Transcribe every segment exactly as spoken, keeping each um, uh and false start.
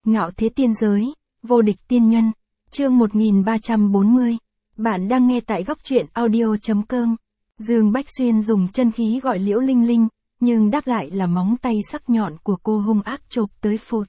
Ngạo thế tiên giới, vô địch tiên nhân, chương một nghìn ba trăm bốn mươi. Bạn đang nghe tại góc truyện audio.com. Dương Bách Xuyên dùng chân khí gọi Liễu Linh Linh, nhưng đáp lại là móng tay sắc nhọn của cô hung ác chộp tới phụt.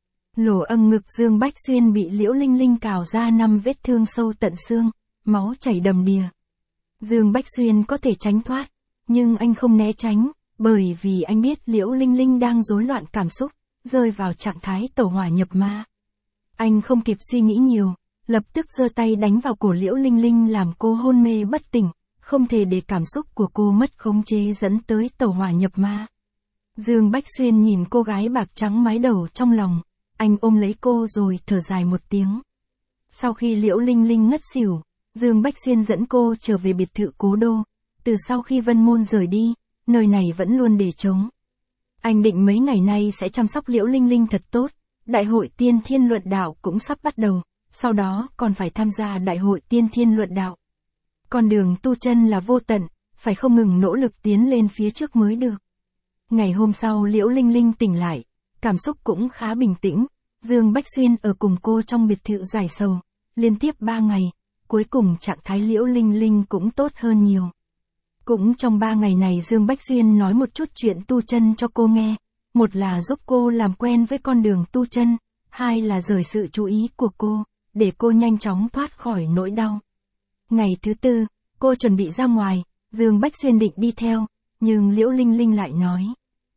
Lỗ âng ngực Dương Bách Xuyên bị Liễu Linh Linh cào ra năm vết thương sâu tận xương, máu chảy đầm đìa. Dương Bách Xuyên có thể tránh thoát, nhưng anh không né tránh, bởi vì anh biết Liễu Linh Linh đang rối loạn cảm xúc, rơi vào trạng thái tẩu hỏa nhập ma. Anh không kịp suy nghĩ nhiều, lập tức giơ tay đánh vào cổ Liễu Linh Linh làm cô hôn mê bất tỉnh, không thể để cảm xúc của cô mất khống chế dẫn tới tẩu hỏa nhập ma. Dương Bách Xuyên nhìn cô gái bạc trắng mái đầu trong lòng, anh ôm lấy cô rồi thở dài một tiếng. Sau khi Liễu Linh Linh ngất xỉu, Dương Bách Xuyên dẫn cô trở về biệt thự Cố Đô. Từ sau khi Vân Môn rời đi, nơi này vẫn luôn để trống. Anh định mấy ngày nay sẽ chăm sóc Liễu Linh Linh thật tốt. Đại hội Tiên Thiên Luận Đạo cũng sắp bắt đầu, sau đó còn phải tham gia Đại hội Tiên Thiên Luận Đạo. Con đường tu chân là vô tận, phải không ngừng nỗ lực tiến lên phía trước mới được. Ngày hôm sau Liễu Linh Linh tỉnh lại, cảm xúc cũng khá bình tĩnh. Dương Bách Xuyên ở cùng cô trong biệt thự giải sầu, liên tiếp ba ngày, cuối cùng trạng thái Liễu Linh Linh cũng tốt hơn nhiều. Cũng trong ba ngày này Dương Bách Xuyên nói một chút chuyện tu chân cho cô nghe. Một là giúp cô làm quen với con đường tu chân, hai là rời sự chú ý của cô, để cô nhanh chóng thoát khỏi nỗi đau. Ngày thứ tư, cô chuẩn bị ra ngoài, Dương Bách Xuyên định đi theo, nhưng Liễu Linh Linh lại nói.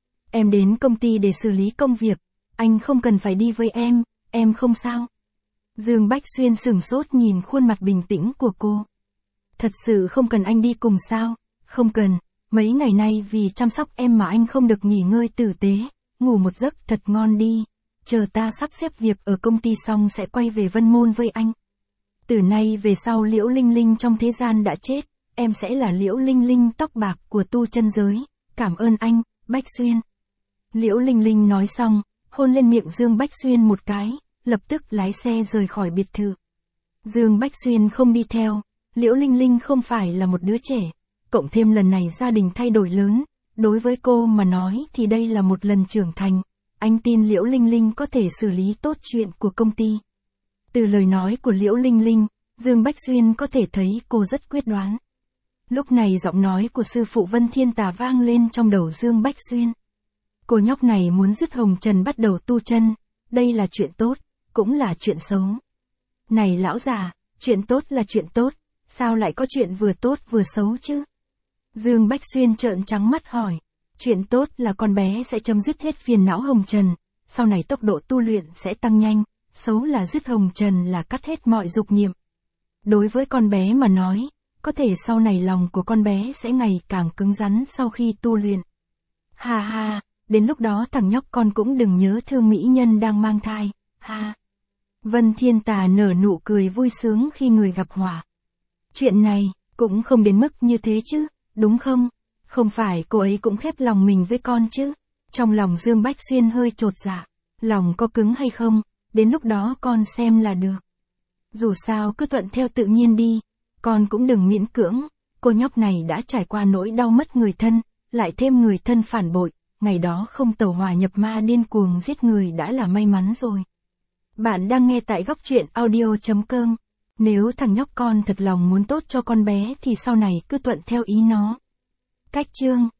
Em đến công ty để xử lý công việc, anh không cần phải đi với em, em không sao. Dương Bách Xuyên sửng sốt nhìn khuôn mặt bình tĩnh của cô. Thật sự không cần anh đi cùng sao? Không cần, mấy ngày nay vì chăm sóc em mà anh không được nghỉ ngơi tử tế, ngủ một giấc thật ngon đi, chờ ta sắp xếp việc ở công ty xong sẽ quay về Vân Môn với anh. Từ nay về sau Liễu Linh Linh trong thế gian đã chết, em sẽ là Liễu Linh Linh tóc bạc của tu chân giới, cảm ơn anh, Bách Xuyên. Liễu Linh Linh nói xong, hôn lên miệng Dương Bách Xuyên một cái, lập tức lái xe rời khỏi biệt thự. Dương Bách Xuyên không đi theo, Liễu Linh Linh không phải là một đứa trẻ. Cộng thêm lần này gia đình thay đổi lớn, đối với cô mà nói thì đây là một lần trưởng thành, anh tin Liễu Linh Linh có thể xử lý tốt chuyện của công ty. Từ lời nói của Liễu Linh Linh, Dương Bách Xuyên có thể thấy cô rất quyết đoán. Lúc này giọng nói của sư phụ Vân Thiên Tà vang lên trong đầu Dương Bách Xuyên. Cô nhóc này muốn dứt hồng trần bắt đầu tu chân, đây là chuyện tốt, cũng là chuyện xấu. Này lão già, chuyện tốt là chuyện tốt, sao lại có chuyện vừa tốt vừa xấu chứ? Dương Bách Xuyên trợn trắng mắt hỏi, chuyện tốt là con bé sẽ chấm dứt hết phiền não hồng trần, sau này tốc độ tu luyện sẽ tăng nhanh, xấu là dứt hồng trần là cắt hết mọi dục niệm. Đối với con bé mà nói, có thể sau này lòng của con bé sẽ ngày càng cứng rắn sau khi tu luyện. Ha ha, đến lúc đó thằng nhóc con cũng đừng nhớ thương mỹ nhân đang mang thai, ha. Vân Thiên Tà nở nụ cười vui sướng khi người gặp họa. Chuyện này, cũng không đến mức như thế chứ. Đúng không? Không phải cô ấy cũng khép lòng mình với con chứ? Trong lòng Dương Bách Xuyên hơi chột dạ. Lòng có cứng hay không, đến lúc đó con xem là được. Dù sao cứ thuận theo tự nhiên đi, con cũng đừng miễn cưỡng. Cô nhóc này đã trải qua nỗi đau mất người thân, lại thêm người thân phản bội, ngày đó không tẩu hỏa nhập ma điên cuồng giết người đã là may mắn rồi. Bạn đang nghe tại góc truyện audio.com. Nếu thằng nhóc con thật lòng muốn tốt cho con bé thì sau này cứ thuận theo ý nó. Cách chương